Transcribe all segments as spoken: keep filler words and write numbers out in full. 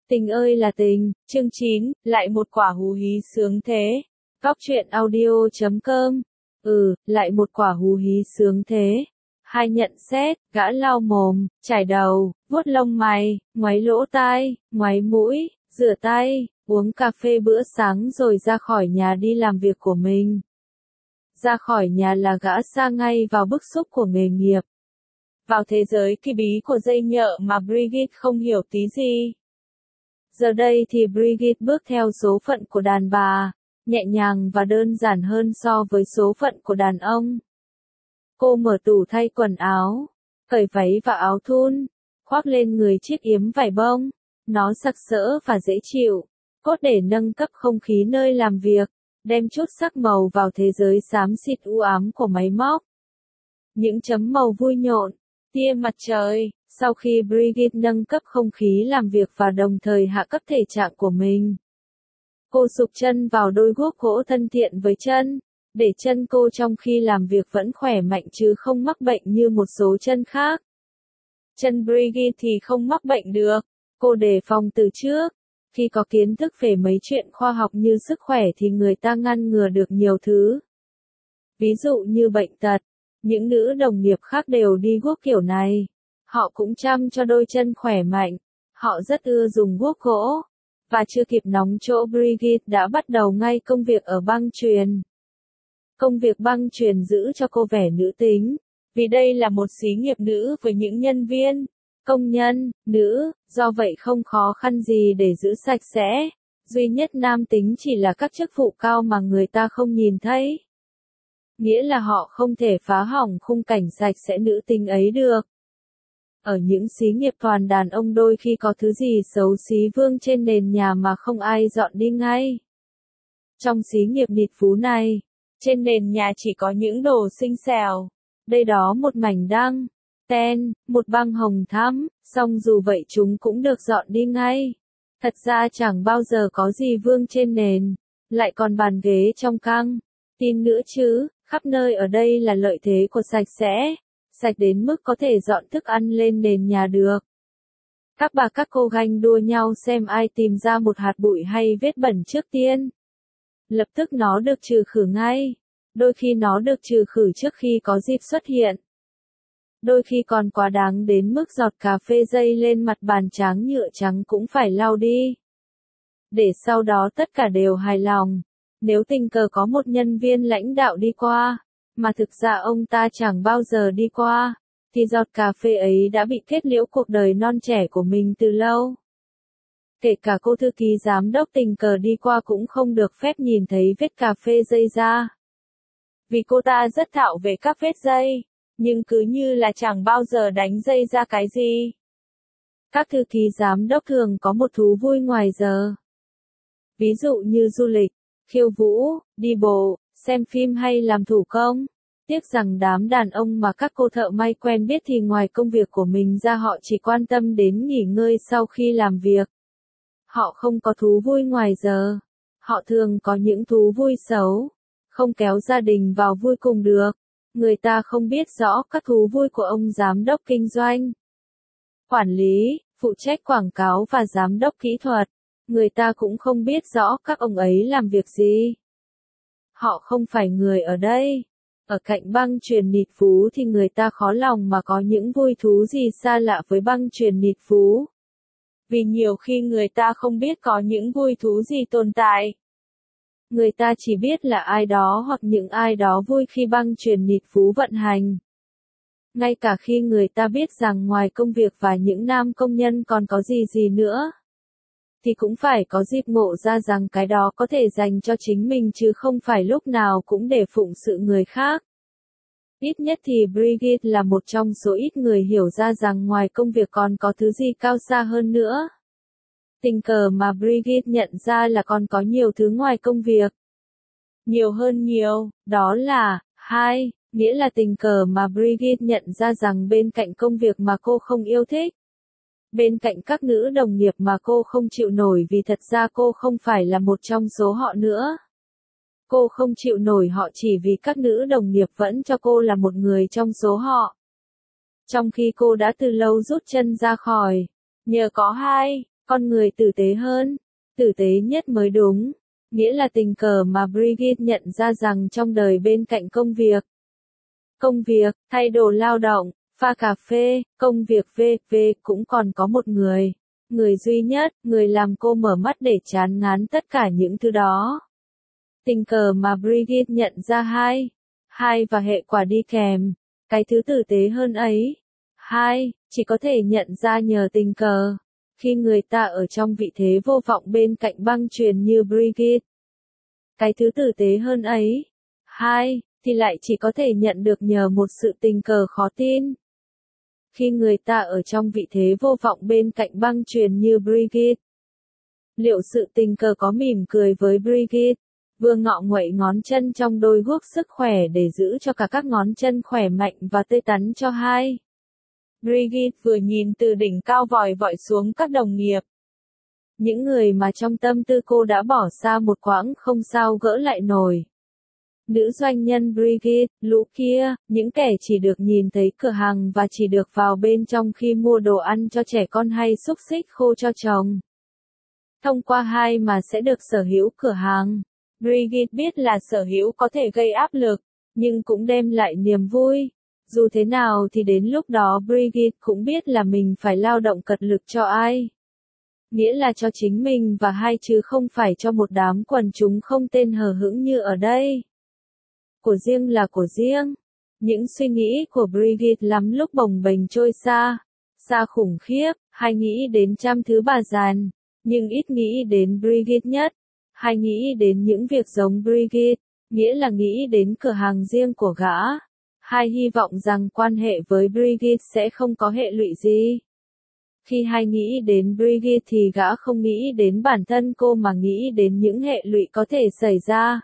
Tình ơi là tình, chương chín, lại một quả hú hí sướng thế. Góc truyện audio chấm com. Ừ, lại một quả hú hí sướng thế. Hai nhận xét, gã lau mồm, chải đầu, vuốt lông mày, ngoáy lỗ tai, ngoáy mũi, rửa tay, uống cà phê bữa sáng rồi ra khỏi nhà đi làm việc của mình. Ra khỏi nhà là gã sa ngay vào bức xúc của nghề nghiệp. Vào thế giới kỳ bí của dây nhợ mà Brigitte không hiểu tí gì. Giờ đây thì Brigitte bước theo số phận của đàn bà, nhẹ nhàng và đơn giản hơn so với số phận của đàn ông. Cô mở tủ thay quần áo, cởi váy và áo thun, khoác lên người chiếc yếm vải bông. Nó sặc sỡ và dễ chịu, cốt để nâng cấp không khí nơi làm việc, đem chút sắc màu vào thế giới xám xịt u ám của máy móc. Những chấm màu vui nhộn, tia mặt trời. Sau khi Brigitte nâng cấp không khí làm việc và đồng thời hạ cấp thể trạng của mình, cô sụp chân vào đôi guốc gỗ thân thiện với chân, để chân cô trong khi làm việc vẫn khỏe mạnh chứ không mắc bệnh như một số chân khác. Chân Brigitte thì không mắc bệnh được, cô đề phòng từ trước. Khi có kiến thức về mấy chuyện khoa học như sức khỏe thì người ta ngăn ngừa được nhiều thứ. Ví dụ như bệnh tật, những nữ đồng nghiệp khác đều đi guốc kiểu này. Họ cũng chăm cho đôi chân khỏe mạnh, họ rất ưa dùng guốc gỗ, và chưa kịp nóng chỗ Brigitte đã bắt đầu ngay công việc ở băng chuyền. Công việc băng chuyền giữ cho cô vẻ nữ tính, vì đây là một xí nghiệp nữ với những nhân viên, công nhân, nữ, do vậy không khó khăn gì để giữ sạch sẽ, duy nhất nam tính chỉ là các chức vụ cao mà người ta không nhìn thấy. Nghĩa là họ không thể phá hỏng khung cảnh sạch sẽ nữ tính ấy được. Ở những xí nghiệp toàn đàn ông đôi khi có thứ gì xấu xí vương trên nền nhà mà không ai dọn đi ngay. Trong xí nghiệp nịt phú này, trên nền nhà chỉ có những đồ xinh xẻo. Đây đó một mảnh đăng, ten, một băng hồng thắm, song dù vậy chúng cũng được dọn đi ngay. Thật ra chẳng bao giờ có gì vương trên nền, lại còn bàn ghế trong căng. Tin nữa chứ, khắp nơi ở đây là lợi thế của sạch sẽ. Sạch đến mức có thể dọn thức ăn lên nền nhà được. Các bà các cô ganh đua nhau xem ai tìm ra một hạt bụi hay vết bẩn trước tiên. Lập tức nó được trừ khử ngay. Đôi khi nó được trừ khử trước khi có dịp xuất hiện. Đôi khi còn quá đáng đến mức giọt cà phê dây lên mặt bàn tráng nhựa trắng cũng phải lau đi. Để sau đó tất cả đều hài lòng. Nếu tình cờ có một nhân viên lãnh đạo đi qua, mà thực ra ông ta chẳng bao giờ đi qua, thì giọt cà phê ấy đã bị kết liễu cuộc đời non trẻ của mình từ lâu. Kể cả cô thư ký giám đốc tình cờ đi qua cũng không được phép nhìn thấy vết cà phê dây ra. Vì cô ta rất thạo về các vết dây, nhưng cứ như là chẳng bao giờ đánh dây ra cái gì. Các thư ký giám đốc thường có một thú vui ngoài giờ. Ví dụ như du lịch, khiêu vũ, đi bộ, xem phim hay làm thủ công. Tiếc rằng đám đàn ông mà các cô thợ may quen biết thì ngoài công việc của mình ra họ chỉ quan tâm đến nghỉ ngơi sau khi làm việc. Họ không có thú vui ngoài giờ. Họ thường có những thú vui xấu, không kéo gia đình vào vui cùng được. Người ta không biết rõ các thú vui của ông giám đốc kinh doanh, quản lý, phụ trách quảng cáo và giám đốc kỹ thuật. Người ta cũng không biết rõ các ông ấy làm việc gì. Họ không phải người ở đây. Ở cạnh băng chuyền nịt phú thì người ta khó lòng mà có những vui thú gì xa lạ với băng chuyền nịt phú. Vì nhiều khi người ta không biết có những vui thú gì tồn tại. Người ta chỉ biết là ai đó hoặc những ai đó vui khi băng chuyền nịt phú vận hành. Ngay cả khi người ta biết rằng ngoài công việc và những nam công nhân còn có gì gì nữa, thì cũng phải có dịp ngộ ra rằng cái đó có thể dành cho chính mình chứ không phải lúc nào cũng để phụng sự người khác. Ít nhất thì Brigitte là một trong số ít người hiểu ra rằng ngoài công việc còn có thứ gì cao xa hơn nữa. Tình cờ mà Brigitte nhận ra là còn có nhiều thứ ngoài công việc. Nhiều hơn nhiều, đó là, hai, nghĩa là tình cờ mà Brigitte nhận ra rằng bên cạnh công việc mà cô không yêu thích, bên cạnh các nữ đồng nghiệp mà cô không chịu nổi vì thật ra cô không phải là một trong số họ nữa. Cô không chịu nổi họ chỉ vì các nữ đồng nghiệp vẫn cho cô là một người trong số họ. Trong khi cô đã từ lâu rút chân ra khỏi. Nhờ có hai, Con người tử tế hơn, tử tế nhất mới đúng. Nghĩa là tình cờ mà Brigitte nhận ra rằng trong đời bên cạnh công việc, công việc, thay đồ lao động, pha cà phê, công việc vân vân cũng còn có một người. Người duy nhất, người làm cô mở mắt để chán ngán tất cả những thứ đó. Tình cờ mà Brigitte nhận ra hai, hai và hệ quả đi kèm, cái thứ tử tế hơn ấy. Hai, chỉ có thể nhận ra nhờ tình cờ, khi người ta ở trong vị thế vô vọng bên cạnh băng chuyền như Brigitte. Cái thứ tử tế hơn ấy. Hai, thì lại chỉ có thể nhận được nhờ một sự tình cờ khó tin. Khi người ta ở trong vị thế vô vọng bên cạnh băng chuyền như Brigitte. Liệu sự tình cờ có mỉm cười với Brigitte, vừa ngọ nguậy ngón chân trong đôi guốc sức khỏe để giữ cho cả các ngón chân khỏe mạnh và tươi tắn cho hai. Brigitte vừa nhìn từ đỉnh cao vòi vọi xuống các đồng nghiệp. Những người mà trong tâm tư cô đã bỏ xa một quãng không sao gỡ lại nổi. Nữ doanh nhân Brigitte, lũ kia, những kẻ chỉ được nhìn thấy cửa hàng và chỉ được vào bên trong khi mua đồ ăn cho trẻ con hay xúc xích khô cho chồng. Thông qua hai mà sẽ được sở hữu cửa hàng. Brigitte biết là sở hữu có thể gây áp lực, nhưng cũng đem lại niềm vui. Dù thế nào thì đến lúc đó Brigitte cũng biết là mình phải lao động cật lực cho ai. Nghĩa là cho chính mình và hai chứ không phải cho một đám quần chúng không tên hờ hững như ở đây. Của riêng là của riêng. Những suy nghĩ của Brigitte lắm lúc bồng bềnh trôi xa, xa khủng khiếp, hay nghĩ đến trăm thứ bà dàn, nhưng ít nghĩ đến Brigitte nhất. Hay nghĩ đến những việc giống Brigitte, nghĩa là nghĩ đến cửa hàng riêng của gã. Hai hy vọng rằng quan hệ với Brigitte sẽ không có hệ lụy gì. Khi hai nghĩ đến Brigitte thì gã không nghĩ đến bản thân cô mà nghĩ đến những hệ lụy có thể xảy ra.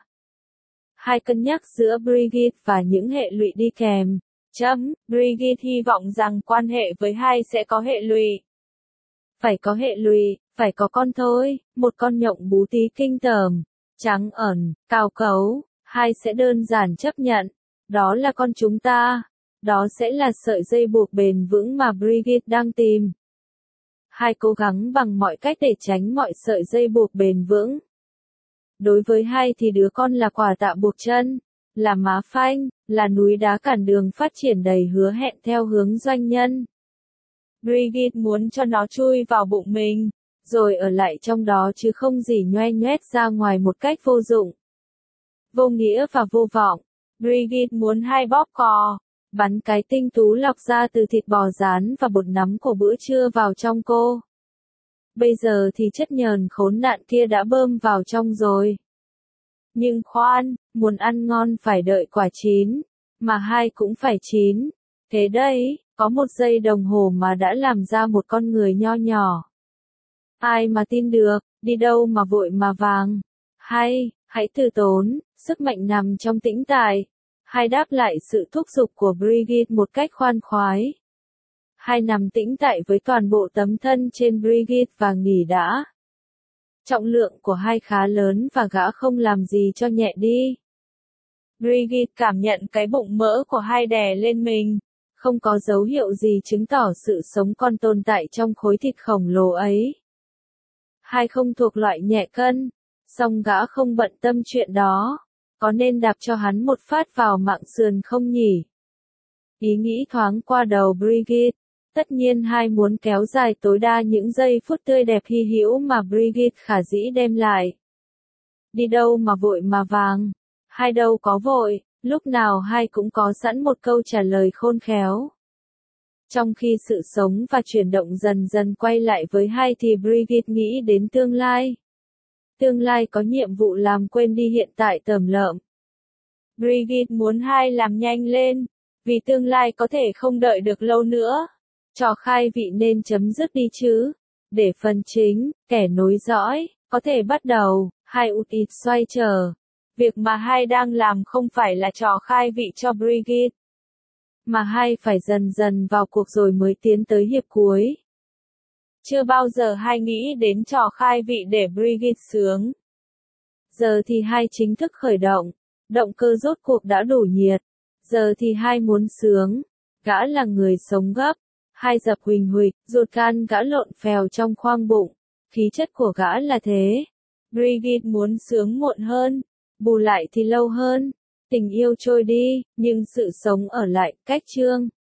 Hai cân nhắc giữa Brigitte và những hệ lụy đi kèm. Chấm, Brigitte hy vọng rằng quan hệ với hai sẽ có hệ lụy. Phải có hệ lụy, phải có con thôi, một con nhộng bú tí kinh tởm, trắng ẩn, cao cấu, hai sẽ đơn giản chấp nhận. Đó là con chúng ta. Đó sẽ là sợi dây buộc bền vững mà Brigitte đang tìm. Hai cố gắng bằng mọi cách để tránh mọi sợi dây buộc bền vững. Đối với hai thì đứa con là quả tạ buộc chân, là má phanh, là núi đá cản đường phát triển đầy hứa hẹn theo hướng doanh nhân. Brigitte muốn cho nó chui vào bụng mình, rồi ở lại trong đó chứ không gì nhoe nhoét ra ngoài một cách vô dụng. Vô nghĩa và vô vọng. Brigitte muốn hai bóp cò, bắn cái tinh tú lọc ra từ thịt bò rán và bột nắm của bữa trưa vào trong cô. Bây giờ thì chất nhờn khốn nạn kia đã bơm vào trong rồi. Nhưng khoan, muốn ăn ngon phải đợi quả chín, mà hai cũng phải chín. Thế đấy, có một giây đồng hồ mà đã làm ra một con người nho nhỏ. Ai mà tin được, đi đâu mà vội mà vàng. Hay, hãy từ tốn, sức mạnh nằm trong tĩnh tại. Hai đáp lại sự thúc giục của Brigitte một cách khoan khoái. Hai nằm tĩnh tại với toàn bộ tấm thân trên Brigitte và nghỉ đã. Trọng lượng của hai khá lớn và gã không làm gì cho nhẹ đi. Brigitte cảm nhận cái bụng mỡ của hai đè lên mình. Không có dấu hiệu gì chứng tỏ sự sống còn tồn tại trong khối thịt khổng lồ ấy. Hai không thuộc loại nhẹ cân, song gã không bận tâm chuyện đó. Có nên đạp cho hắn một phát vào mạng sườn không nhỉ? Ý nghĩ thoáng qua đầu Brigitte. Tất nhiên hai muốn kéo dài tối đa những giây phút tươi đẹp hy hữu mà Brigitte khả dĩ đem lại. Đi đâu mà vội mà vàng? Hai đâu có vội, lúc nào hai cũng có sẵn một câu trả lời khôn khéo. Trong khi sự sống và chuyển động dần dần quay lại với hai thì Brigitte nghĩ đến tương lai. Tương lai có nhiệm vụ làm quên đi hiện tại tởm lợm. Brigitte muốn hai làm nhanh lên, vì tương lai có thể không đợi được lâu nữa. Trò khai vị nên chấm dứt đi chứ. Để phần chính, kẻ nối dõi, có thể bắt đầu, hai ụt ịt xoay trở. Việc mà hai đang làm không phải là trò khai vị cho Brigitte. Mà hai phải dần dần vào cuộc rồi mới tiến tới hiệp cuối. Chưa bao giờ hai nghĩ đến trò khai vị để Brigitte sướng. Giờ thì hai chính thức khởi động. Động cơ rốt cuộc đã đủ nhiệt. Giờ thì hai muốn sướng. Gã là người sống gấp. Hai dập huỳnh huỳnh, ruột gan gã lộn phèo trong khoang bụng. khí chất của gã là thế. Brigitte muốn sướng muộn hơn, bù lại thì lâu hơn. Tình yêu trôi đi, nhưng sự sống ở lại, cách Trương.